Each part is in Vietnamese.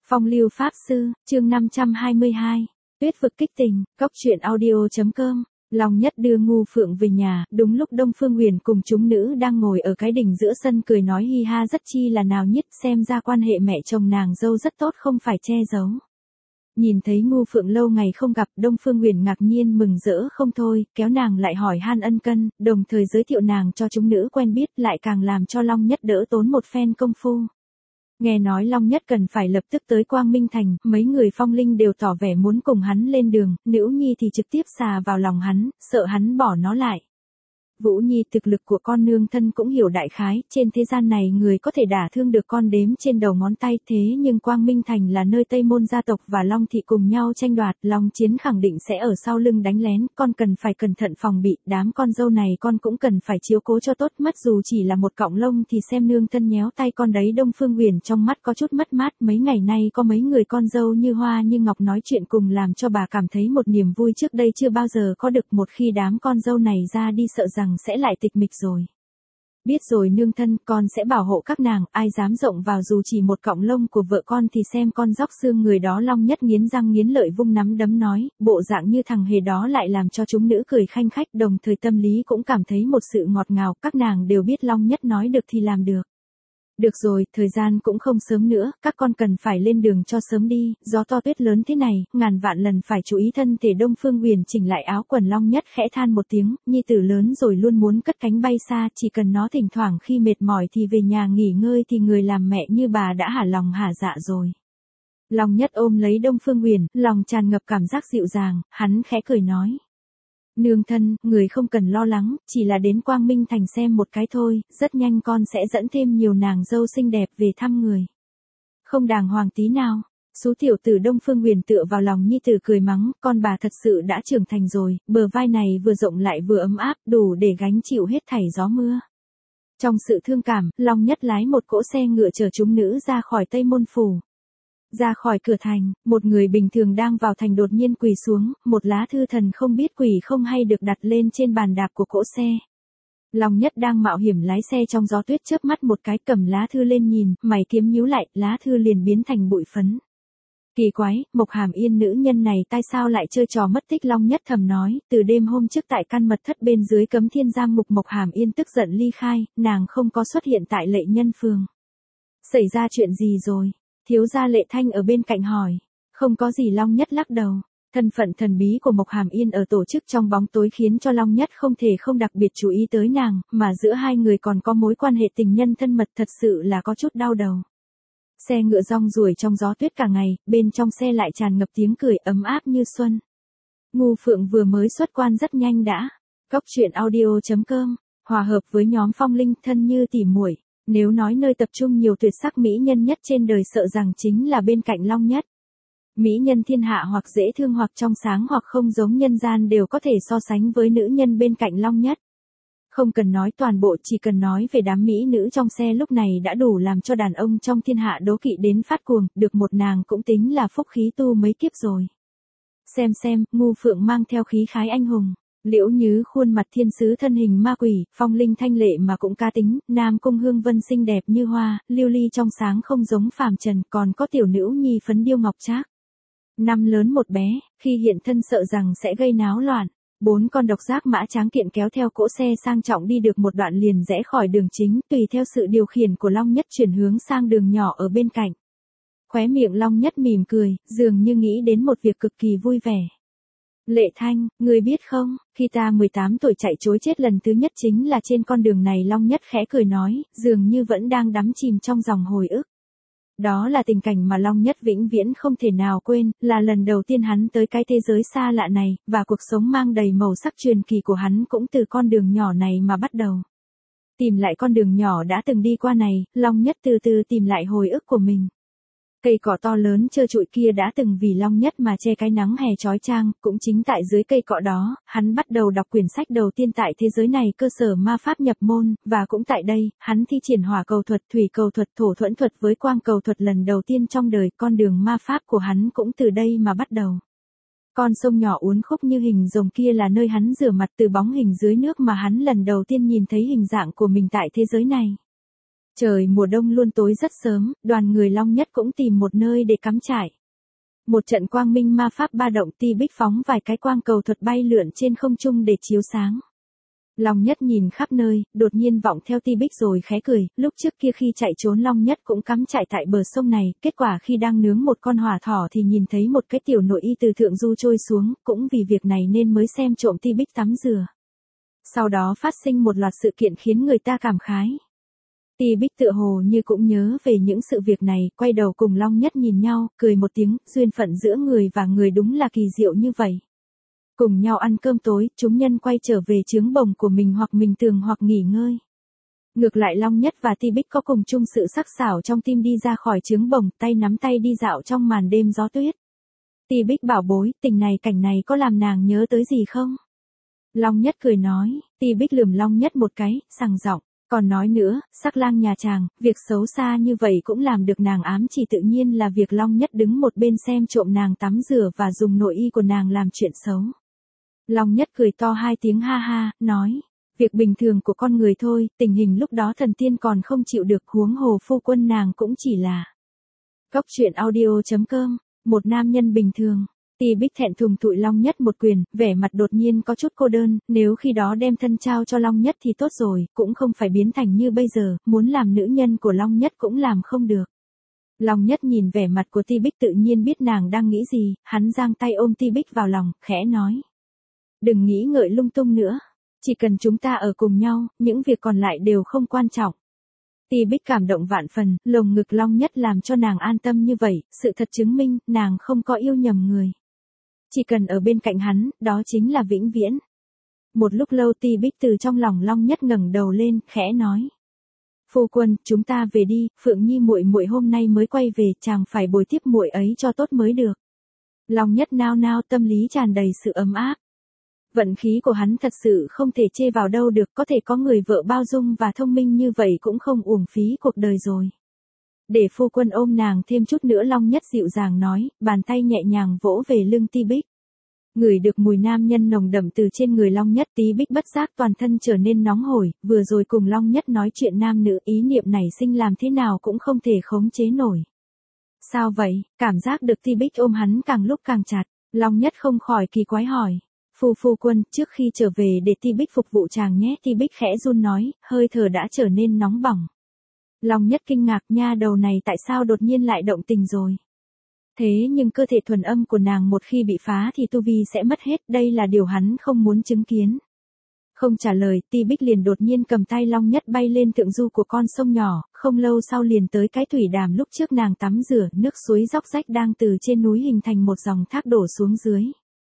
Phong lưu pháp sư, chương 522. Tuyết vực kích tình, góc truyện audio.com. Long Nhất đưa Ngu Phượng về nhà, đúng lúc Đông Phương Huyền cùng chúng nữ đang ngồi ở cái đỉnh giữa sân cười nói hi ha rất chi là nào nhiệt, xem ra quan hệ mẹ chồng nàng dâu rất tốt không phải che giấu. Nhìn thấy Ngu Phượng lâu ngày không gặp, Đông Phương Huyền ngạc nhiên mừng rỡ không thôi, kéo nàng lại hỏi han ân cân, đồng thời giới thiệu nàng cho chúng nữ quen biết, lại càng làm cho Long Nhất đỡ tốn một phen công phu. Nghe nói Long Nhất cần phải lập tức tới Quang Minh Thành, mấy người phong linh đều tỏ vẻ muốn cùng hắn lên đường, Nữ Nhi thì trực tiếp xà vào lòng hắn, sợ hắn bỏ nó lại. Vũ Nhi thực lực của con nương thân cũng hiểu đại khái, trên thế gian này người có thể đả thương được con đếm trên đầu ngón tay, thế nhưng Quang Minh Thành là nơi Tây Môn gia tộc và Long thị cùng nhau tranh đoạt, Long Chiến khẳng định sẽ ở sau lưng đánh lén, con cần phải cẩn thận phòng bị, đám con dâu này con cũng cần phải chiếu cố cho tốt, mất dù chỉ là một cọng lông thì xem nương thân nhéo tay con đấy. Đông Phương Huyền trong mắt có chút mất mát, mấy ngày nay có mấy người con dâu như hoa như ngọc nói chuyện cùng làm cho bà cảm thấy một niềm vui trước đây chưa bao giờ có được, một khi đám con dâu này ra đi sợ rằng sẽ lại tịch mịch rồi. Biết rồi nương thân, con sẽ bảo hộ các nàng, ai dám rộng vào dù chỉ một cọng lông của vợ con thì xem con róc xương người đó. Long Nhất nghiến răng nghiến lợi vung nắm đấm nói, bộ dạng như thằng hề đó lại làm cho chúng nữ cười khanh khách, đồng thời tâm lý cũng cảm thấy một sự ngọt ngào, các nàng đều biết Long Nhất nói được thì làm được. Được rồi, thời gian cũng không sớm nữa, các con cần phải lên đường cho sớm đi, gió to tuyết lớn thế này, ngàn vạn lần phải chú ý thân thể. Đông Phương Huyền chỉnh lại áo quần. Long Nhất khẽ than một tiếng, nhi tử lớn rồi luôn muốn cất cánh bay xa, chỉ cần nó thỉnh thoảng khi mệt mỏi thì về nhà nghỉ ngơi thì người làm mẹ như bà đã hả lòng hả dạ rồi. Long Nhất ôm lấy Đông Phương Huyền, lòng tràn ngập cảm giác dịu dàng, hắn khẽ cười nói. Nương thân, người không cần lo lắng, chỉ là đến Quang Minh Thành xem một cái thôi, rất nhanh con sẽ dẫn thêm nhiều nàng dâu xinh đẹp về thăm người. Không đàng hoàng tí nào. Sú tiểu tử. Đông Phương Huyền tựa vào lòng nhi tử cười mắng, con bà thật sự đã trưởng thành rồi, bờ vai này vừa rộng lại vừa ấm áp, đủ để gánh chịu hết thảy gió mưa. Trong sự thương cảm, Long Nhất lái một cỗ xe ngựa chở chúng nữ ra khỏi Tây Môn Phủ. Ra khỏi cửa thành, một người bình thường đang vào thành đột nhiên quỳ xuống, một lá thư thần không biết quỷ không hay được đặt lên trên bàn đạp của cỗ xe. Long Nhất đang mạo hiểm lái xe trong gió tuyết, chớp mắt một cái cầm lá thư lên nhìn, mày kiếm nhíu lại, lá thư liền biến thành bụi phấn. Kỳ quái, Mộc Hàm Yên nữ nhân này tại sao lại chơi trò mất tích? Long Nhất thầm nói, từ đêm hôm trước tại căn mật thất bên dưới Cấm Thiên giam ngục, Mộc Hàm Yên tức giận ly khai, nàng không có xuất hiện tại Lệ Nhân Phường. Xảy ra chuyện gì rồi? Thiếu gia Lệ Thanh ở bên cạnh hỏi. Không có gì. Long Nhất lắc đầu. Thân phận thần bí của Mộc Hàm Yên ở tổ chức trong bóng tối khiến cho Long Nhất không thể không đặc biệt chú ý tới nàng, mà giữa hai người còn có mối quan hệ tình nhân thân mật, thật sự là có chút đau đầu. Xe ngựa rong ruổi trong gió tuyết cả ngày, bên trong xe lại tràn ngập tiếng cười ấm áp như xuân. Ngu Phượng vừa mới xuất quan rất nhanh đã. Góc truyện audio.com, hòa hợp với nhóm phong linh thân như tỉ muội. Nếu nói nơi tập trung nhiều tuyệt sắc mỹ nhân nhất trên đời sợ rằng chính là bên cạnh Long Nhất. Mỹ nhân thiên hạ hoặc dễ thương hoặc trong sáng hoặc không giống nhân gian đều có thể so sánh với nữ nhân bên cạnh Long Nhất. Không cần nói toàn bộ, chỉ cần nói về đám mỹ nữ trong xe lúc này đã đủ làm cho đàn ông trong thiên hạ đố kỵ đến phát cuồng, được một nàng cũng tính là phúc khí tu mấy kiếp rồi. Xem, Ngu Phượng mang theo khí khái anh hùng. Liễu Nhứ khuôn mặt thiên sứ thân hình ma quỷ, phong linh thanh lệ mà cũng cá tính, Nam Cung Hương Vân xinh đẹp như hoa, lưu ly trong sáng không giống phàm trần, còn có tiểu Nữ Nhi phấn điêu ngọc trác. Năm lớn một bé, khi hiện thân sợ rằng sẽ gây náo loạn. 4 con độc giác mã tráng kiện kéo theo cỗ xe sang trọng đi được một đoạn liền rẽ khỏi đường chính, tùy theo sự điều khiển của Long Nhất chuyển hướng sang đường nhỏ ở bên cạnh. Khóe miệng Long Nhất mỉm cười, dường như nghĩ đến một việc cực kỳ vui vẻ. Lệ Thanh, người biết không, khi ta 18 tuổi chạy trối chết lần thứ nhất chính là trên con đường này. Long Nhất khẽ cười nói, dường như vẫn đang đắm chìm trong dòng hồi ức. Đó là tình cảnh mà Long Nhất vĩnh viễn không thể nào quên, là lần đầu tiên hắn tới cái thế giới xa lạ này, và cuộc sống mang đầy màu sắc truyền kỳ của hắn cũng từ con đường nhỏ này mà bắt đầu. Tìm lại con đường nhỏ đã từng đi qua này, Long Nhất từ từ tìm lại hồi ức của mình. Cây cỏ to lớn trơ trụi kia đã từng vì Long Nhất mà che cái nắng hè chói chang, cũng chính tại dưới cây cọ đó, hắn bắt đầu đọc quyển sách đầu tiên tại thế giới này, cơ sở ma pháp nhập môn, và cũng tại đây, hắn thi triển hỏa cầu thuật, thủy cầu thuật, thổ thuẫn thuật với quang cầu thuật lần đầu tiên trong đời, con đường ma pháp của hắn cũng từ đây mà bắt đầu. Con sông nhỏ uốn khúc như hình rồng kia là nơi hắn rửa mặt, từ bóng hình dưới nước mà hắn lần đầu tiên nhìn thấy hình dạng của mình tại thế giới này. Trời mùa đông luôn tối rất sớm, đoàn người Long Nhất cũng tìm một nơi để cắm trại. Một trận quang minh ma pháp ba động, Ti Bích phóng vài cái quang cầu thuật bay lượn trên không trung để chiếu sáng. Long Nhất nhìn khắp nơi, đột nhiên vọng theo Ti Bích rồi khẽ cười, lúc trước kia khi chạy trốn Long Nhất cũng cắm trại tại bờ sông này, kết quả khi đang nướng một con hỏa thỏ thì nhìn thấy một cái tiểu nội y từ thượng du trôi xuống, cũng vì việc này nên mới xem trộm Ti Bích tắm rửa. Sau đó phát sinh một loạt sự kiện khiến người ta cảm khái. Ti Bích tựa hồ như cũng nhớ về những sự việc này, quay đầu cùng Long Nhất nhìn nhau, cười một tiếng, duyên phận giữa người và người đúng là kỳ diệu như vậy. Cùng nhau ăn cơm tối, chúng nhân quay trở về trướng bồng của mình hoặc mình tường hoặc nghỉ ngơi. Ngược lại Long Nhất và Ti Bích có cùng chung sự sắc sảo trong tim đi ra khỏi trướng bồng, tay nắm tay đi dạo trong màn đêm gió tuyết. Ti Bích bảo bối, tình này cảnh này có làm nàng nhớ tới gì không? Long Nhất cười nói, Ti Bích lườm Long Nhất một cái, sằng giọng, còn nói nữa, sắc lang nhà chàng, việc xấu xa như vậy cũng làm được nàng ám chỉ, tự nhiên là việc Long Nhất đứng một bên xem trộm nàng tắm rửa và dùng nội y của nàng làm chuyện xấu. Long Nhất cười to hai tiếng ha ha, nói, việc bình thường của con người thôi, tình hình lúc đó thần tiên còn không chịu được, huống hồ phu quân nàng cũng chỉ là. Cốc truyện audio.com, một nam nhân bình thường. Ti Bích thẹn thùng thụi Long Nhất một quyền, vẻ mặt đột nhiên có chút cô đơn, nếu khi đó đem thân trao cho Long Nhất thì tốt rồi, cũng không phải biến thành như bây giờ, muốn làm nữ nhân của Long Nhất cũng làm không được. Long Nhất nhìn vẻ mặt của Ti Bích tự nhiên biết nàng đang nghĩ gì, hắn giang tay ôm Ti Bích vào lòng, khẽ nói. Đừng nghĩ ngợi lung tung nữa, chỉ cần chúng ta ở cùng nhau, những việc còn lại đều không quan trọng. Ti Bích cảm động vạn phần, lồng ngực Long Nhất làm cho nàng an tâm như vậy, sự thật chứng minh, nàng không có yêu nhầm người. Chỉ cần ở bên cạnh hắn, đó chính là vĩnh viễn. Một lúc lâu Ti Bích từ trong lòng Long Nhất ngẩng đầu lên, khẽ nói. Phu quân, chúng ta về đi, Phượng Nhi muội muội hôm nay mới quay về, chàng phải bồi tiếp muội ấy cho tốt mới được. Long Nhất nao nao, tâm lý tràn đầy sự ấm áp. Vận khí của hắn thật sự không thể chê vào đâu được, có thể có người vợ bao dung và thông minh như vậy cũng không uổng phí cuộc đời rồi. Để phu quân ôm nàng thêm chút nữa, Long Nhất dịu dàng nói, bàn tay nhẹ nhàng vỗ về lưng Ti Bích. Ngửi được mùi nam nhân nồng đậm từ trên người Long Nhất, Ti Bích bất giác toàn thân trở nên nóng hổi, vừa rồi cùng Long Nhất nói chuyện nam nữ, ý niệm nảy sinh làm thế nào cũng không thể khống chế nổi. Sao vậy? Cảm giác được Ti Bích ôm hắn càng lúc càng chặt, Long Nhất không khỏi kỳ quái hỏi. Phu quân, trước khi trở về để Ti Bích phục vụ chàng nhé. Ti Bích khẽ run nói, hơi thở đã trở nên nóng bỏng. Long Nhất kinh ngạc, nha đầu này tại sao đột nhiên lại động tình rồi. Thế nhưng cơ thể thuần âm của nàng một khi bị phá thì tu vi sẽ mất hết, đây là điều hắn không muốn chứng kiến. Không trả lời, Ti Bích liền đột nhiên cầm tay Long Nhất bay lên thượng du của con sông nhỏ, không lâu sau liền tới cái thủy đàm lúc trước nàng tắm rửa, nước suối róc rách đang từ trên núi hình thành một dòng thác đổ xuống dưới.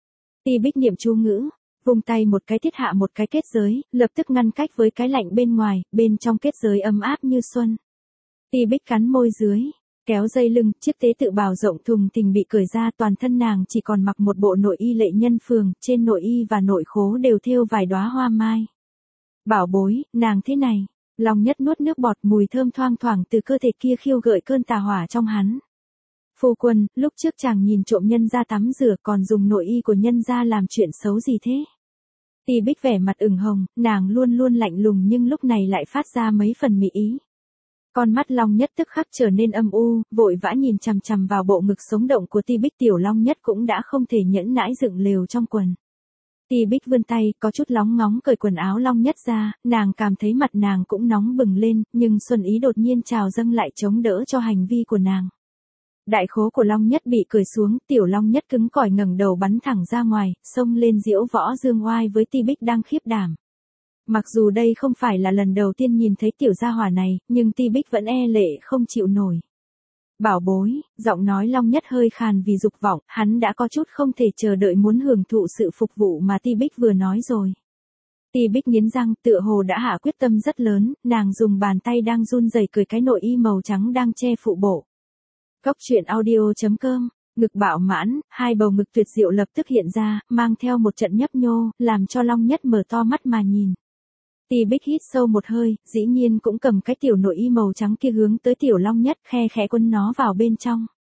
Ti Bích niệm chú ngữ, vung tay một cái thiết hạ một cái kết giới, lập tức ngăn cách với cái lạnh bên ngoài, bên trong kết giới ấm áp như xuân. Ti Bích cắn môi dưới, kéo dây lưng, chiếc tế tự bào rộng thùng thình bị cởi ra, toàn thân nàng chỉ còn mặc một bộ nội y lệ nhân phường, trên nội y và nội khố đều thêu vài đóa hoa mai. Bảo bối, nàng thế này, Long Nhất nuốt nước bọt, mùi thơm thoang thoảng từ cơ thể kia khiêu gợi cơn tà hỏa trong hắn. Phu quân, lúc trước chàng nhìn trộm nhân gia tắm rửa còn dùng nội y của nhân gia làm chuyện xấu gì thế? Ti Bích vẻ mặt ửng hồng, nàng luôn luôn lạnh lùng nhưng lúc này lại phát ra mấy phần mỹ ý. Con mắt Long Nhất tức khắc trở nên âm u, vội vã nhìn chằm chằm vào bộ ngực sống động của Ti Bích. Tiểu Long Nhất cũng đã không thể nhẫn nãi dựng lều trong quần. Ti Bích vươn tay, có chút lóng ngóng cởi quần áo Long Nhất ra, nàng cảm thấy mặt nàng cũng nóng bừng lên, nhưng xuân ý đột nhiên trào dâng lại chống đỡ cho hành vi của nàng. Đại khố của Long Nhất bị cởi xuống, Tiểu Long Nhất cứng cỏi ngẩng đầu bắn thẳng ra ngoài, xông lên diễu võ dương oai với Ti Bích đang khiếp đảm. Mặc dù đây không phải là lần đầu tiên nhìn thấy tiểu gia hỏa này, nhưng Ti Bích vẫn e lệ không chịu nổi. Bảo bối, giọng nói Long Nhất hơi khàn vì dục vọng, hắn đã có chút không thể chờ đợi muốn hưởng thụ sự phục vụ mà Ti Bích vừa nói rồi. Ti Bích nghiến răng, tựa hồ đã hạ quyết tâm rất lớn, nàng dùng bàn tay đang run rẩy cởi cái nội y màu trắng đang che phụ bộ. Cốc truyện audio.com, ngực bạo mãn, hai bầu ngực tuyệt diệu lập tức hiện ra, mang theo một trận nhấp nhô, làm cho Long Nhất mở to mắt mà nhìn. Ti Bích hít sâu một hơi, dĩ nhiên cũng cầm cái tiểu nội y màu trắng kia hướng tới Tiểu Long Nhất, khe khẽ quấn nó vào bên trong.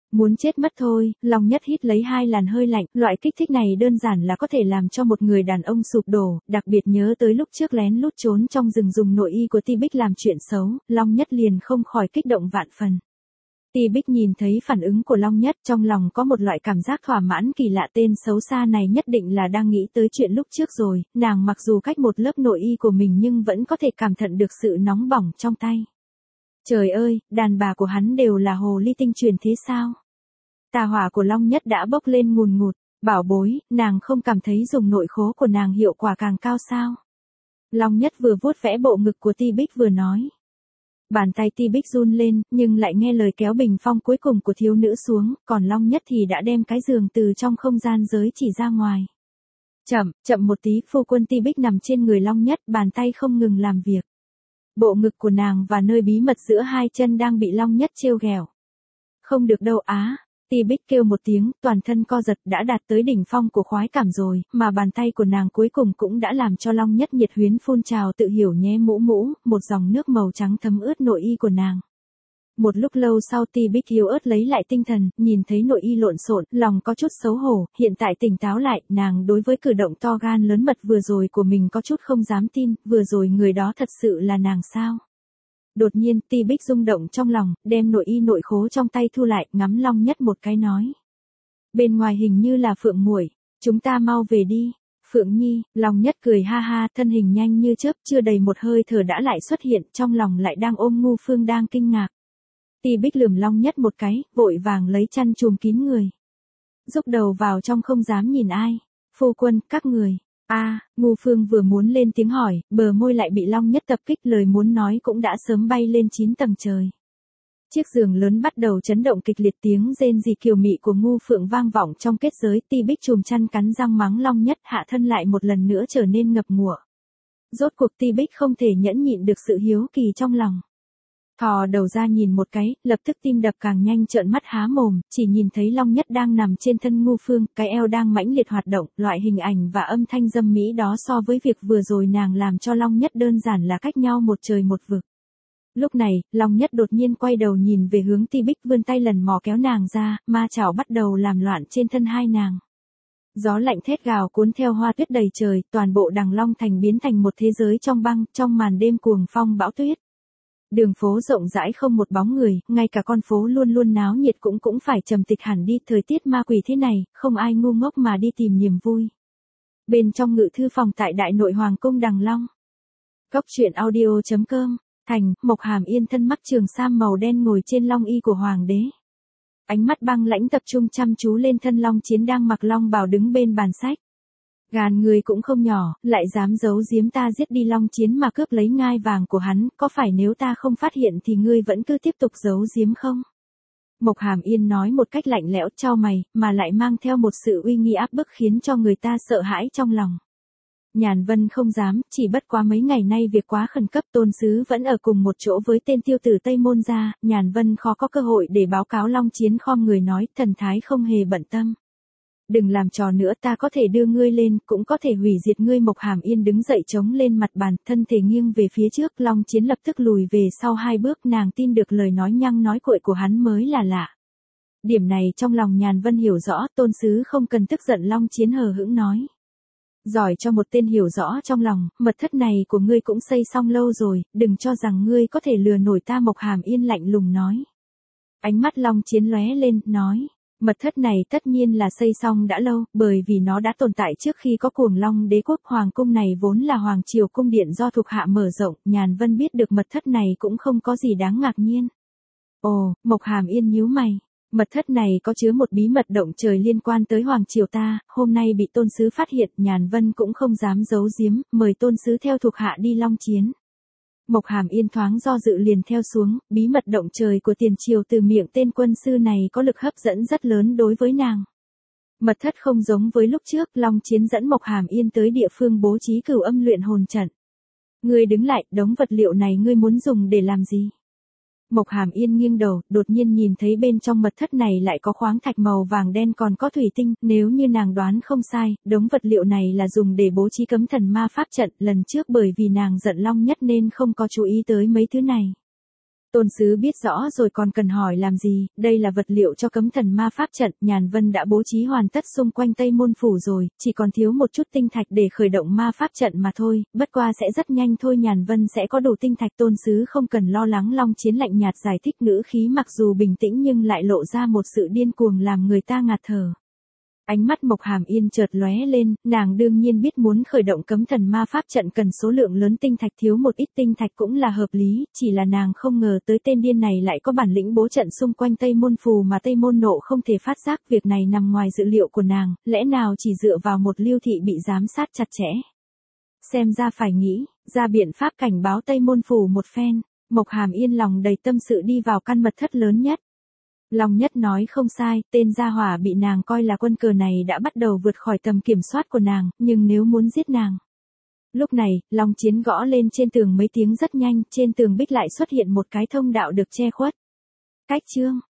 Muốn chết mất thôi, Long Nhất hít lấy 2 làn hơi lạnh, loại kích thích này đơn giản là có thể làm cho một người đàn ông sụp đổ, đặc biệt nhớ tới lúc trước lén lút trốn trong rừng dùng nội y của Ti Bích làm chuyện xấu, Long Nhất liền không khỏi kích động vạn phần. Ti Bích nhìn thấy phản ứng của Long Nhất trong lòng có một loại cảm giác thỏa mãn kỳ lạ, tên xấu xa này nhất định là đang nghĩ tới chuyện lúc trước rồi, nàng mặc dù cách một lớp nội y của mình nhưng vẫn có thể cảm nhận được sự nóng bỏng trong tay. Trời ơi, đàn bà của hắn đều là hồ ly tinh truyền thế sao? Tà hỏa của Long Nhất đã bốc lên ngùn ngụt, bảo bối, nàng không cảm thấy dùng nội khố của nàng hiệu quả càng cao sao? Long Nhất vừa vuốt vẽ bộ ngực của Ti Bích vừa nói. Bàn tay Ti Bích run lên, nhưng lại nghe lời kéo bình phong cuối cùng của thiếu nữ xuống, còn Long Nhất thì đã đem cái giường từ trong không gian giới chỉ ra ngoài. Chậm một tí, phu quân. Ti Bích nằm trên người Long Nhất, bàn tay không ngừng làm việc. Bộ ngực của nàng và nơi bí mật giữa 2 chân đang bị Long Nhất trêu ghẹo. Không được đâu á. Ti Bích kêu một tiếng, toàn thân co giật, đã đạt tới đỉnh phong của khoái cảm rồi, mà bàn tay của nàng cuối cùng cũng đã làm cho Long Nhất nhiệt huyến phun trào, tự hiểu nhé mũ, một dòng nước màu trắng thấm ướt nội y của nàng. Một lúc lâu sau Ti Bích yếu ớt lấy lại tinh thần, nhìn thấy nội y lộn xộn, lòng có chút xấu hổ, hiện tại tỉnh táo lại, nàng đối với cử động to gan lớn mật vừa rồi của mình có chút không dám tin, vừa rồi người đó thật sự là nàng sao? Đột nhiên, Ti Bích rung động trong lòng, đem nội y nội khố trong tay thu lại, ngắm Long Nhất một cái nói. Bên ngoài hình như là Phượng muội, chúng ta mau về đi. Phượng Nhi, Long Nhất cười ha ha, thân hình nhanh như chớp, chưa đầy một hơi thở đã lại xuất hiện, trong lòng lại đang ôm Ngu Phương đang kinh ngạc. Ti Bích lườm Long Nhất một cái, vội vàng lấy chăn trùm kín người. Rúc đầu vào trong không dám nhìn ai. Phu quân, các người. Ngu Phương vừa muốn lên tiếng hỏi, bờ môi lại bị Long Nhất tập kích, lời muốn nói cũng đã sớm bay lên 9 tầng trời. Chiếc giường lớn bắt đầu chấn động kịch liệt, tiếng rên rỉ kiều mị của Ngu Phượng vang vọng trong kết giới. Ti Bích chùm chăn cắn răng mắng Long Nhất, hạ thân lại một lần nữa trở nên ngập ngụa. Rốt cuộc Ti Bích không thể nhẫn nhịn được sự hiếu kỳ trong lòng. Thò đầu ra nhìn một cái, lập tức tim đập càng nhanh, trợn mắt há mồm, chỉ nhìn thấy Long Nhất đang nằm trên thân Ngu Phương, cái eo đang mãnh liệt hoạt động, loại hình ảnh và âm thanh dâm mỹ đó so với việc vừa rồi nàng làm cho Long Nhất đơn giản là cách nhau một trời một vực. Lúc này, Long Nhất đột nhiên quay đầu nhìn về hướng Ti Bích, vươn tay lần mò kéo nàng ra, ma chảo bắt đầu làm loạn trên thân hai nàng. Gió lạnh thét gào cuốn theo hoa tuyết đầy trời, toàn bộ Đằng Long Thành biến thành một thế giới trong băng, trong màn đêm cuồng phong bão tuyết. Đường phố rộng rãi không một bóng người, ngay cả con phố luôn luôn náo nhiệt cũng phải trầm tịch hẳn đi, thời tiết ma quỷ thế này, không ai ngu ngốc mà đi tìm niềm vui. Bên trong ngự thư phòng tại Đại Nội Hoàng cung Đằng Long. Góc truyện audio.com, Thành, Mộc Hàm Yên thân mắc trường sam màu đen ngồi trên long y của hoàng đế. Ánh mắt băng lãnh tập trung chăm chú lên thân Long Chiến đang mặc long bào đứng bên bàn sách. Gàn người cũng không nhỏ, lại dám giấu giếm ta giết đi Long Chiến mà cướp lấy ngai vàng của hắn, có phải nếu ta không phát hiện thì ngươi vẫn cứ tiếp tục giấu giếm không? Mộc Hàm Yên nói một cách lạnh lẽo, chau mày, mà lại mang theo một sự uy nghi áp bức khiến cho người ta sợ hãi trong lòng. Nhàn Vân không dám, chỉ bất quá mấy ngày nay việc quá khẩn cấp, Tôn Sứ vẫn ở cùng một chỗ với tên tiêu tử Tây Môn gia, Nhàn Vân khó có cơ hội để báo cáo. Long Chiến khom người nói, thần thái không hề bận tâm. Đừng làm trò nữa, ta có thể đưa ngươi lên, cũng có thể hủy diệt ngươi. Mộc Hàm Yên đứng dậy chống lên mặt bàn, thân thể nghiêng về phía trước, Long Chiến lập tức lùi về sau 2 bước, nàng tin được lời nói nhăng nói cuội của hắn mới là lạ. Điểm này trong lòng Nhàn Vân hiểu rõ, Tôn Sứ không cần tức giận. Long Chiến hờ hững nói. Giỏi cho một tên hiểu rõ trong lòng, mật thất này của ngươi cũng xây xong lâu rồi, đừng cho rằng ngươi có thể lừa nổi ta. Mộc Hàm Yên lạnh lùng nói. Ánh mắt Long Chiến lóe lên, nói. Mật thất này tất nhiên là xây xong đã lâu, bởi vì nó đã tồn tại trước khi có Cuồng Long Đế quốc. Hoàng cung này vốn là hoàng triều cung điện do thuộc hạ mở rộng, Nhàn Vân biết được mật thất này cũng không có gì đáng ngạc nhiên. Ồ, Mộc Hàm Yên nhíu mày. Mật thất này có chứa một bí mật động trời liên quan tới hoàng triều ta, hôm nay bị Tôn Sứ phát hiện, Nhàn Vân cũng không dám giấu giếm, mời Tôn Sứ theo thuộc hạ đi Long Chiến. Mộc Hàm Yên thoáng do dự liền theo xuống, bí mật động trời của tiền triều từ miệng tên quân sư này có lực hấp dẫn rất lớn đối với nàng. Mật thất không giống với lúc trước, Long Chiến dẫn Mộc Hàm Yên tới địa phương bố trí Cửu Âm luyện hồn trận. Ngươi đứng lại, đống vật liệu này ngươi muốn dùng để làm gì? Mộc Hàm Yên nghiêng đầu, đột nhiên nhìn thấy bên trong mật thất này lại có khoáng thạch màu vàng đen còn có thủy tinh, nếu như nàng đoán không sai, đống vật liệu này là dùng để bố trí cấm thần ma pháp trận, lần trước bởi vì nàng giận Long Nhất nên không có chú ý tới mấy thứ này. Tôn sứ biết rõ rồi còn cần hỏi làm gì, đây là vật liệu cho cấm thần ma pháp trận, Nhàn Vân đã bố trí hoàn tất xung quanh Tây Môn Phủ rồi, chỉ còn thiếu một chút tinh thạch để khởi động ma pháp trận mà thôi, bất qua sẽ rất nhanh thôi, Nhàn Vân sẽ có đủ tinh thạch. Tôn sứ không cần lo lắng, Long Chiến lạnh nhạt giải thích, ngữ khí mặc dù bình tĩnh nhưng lại lộ ra một sự điên cuồng làm người ta ngạt thở. Ánh mắt Mộc Hàm Yên chợt lóe lên, nàng đương nhiên biết muốn khởi động cấm thần ma pháp trận cần số lượng lớn tinh thạch, thiếu một ít tinh thạch cũng là hợp lý, chỉ là nàng không ngờ tới tên điên này lại có bản lĩnh bố trận xung quanh Tây Môn Phù mà Tây Môn Nộ không thể phát giác, việc này nằm ngoài dự liệu của nàng, lẽ nào chỉ dựa vào một Lưu thị bị giám sát chặt chẽ. Xem ra phải nghĩ ra biện pháp cảnh báo Tây Môn Phủ một phen. Mộc Hàm Yên lòng đầy tâm sự đi vào căn mật thất lớn nhất. Long Nhất nói không sai, tên gia hỏa bị nàng coi là quân cờ này đã bắt đầu vượt khỏi tầm kiểm soát của nàng, nhưng nếu muốn giết nàng. Lúc này, Long Chiến gõ lên trên tường mấy tiếng rất nhanh, trên tường bích lại xuất hiện một cái thông đạo được che khuất. Cách chương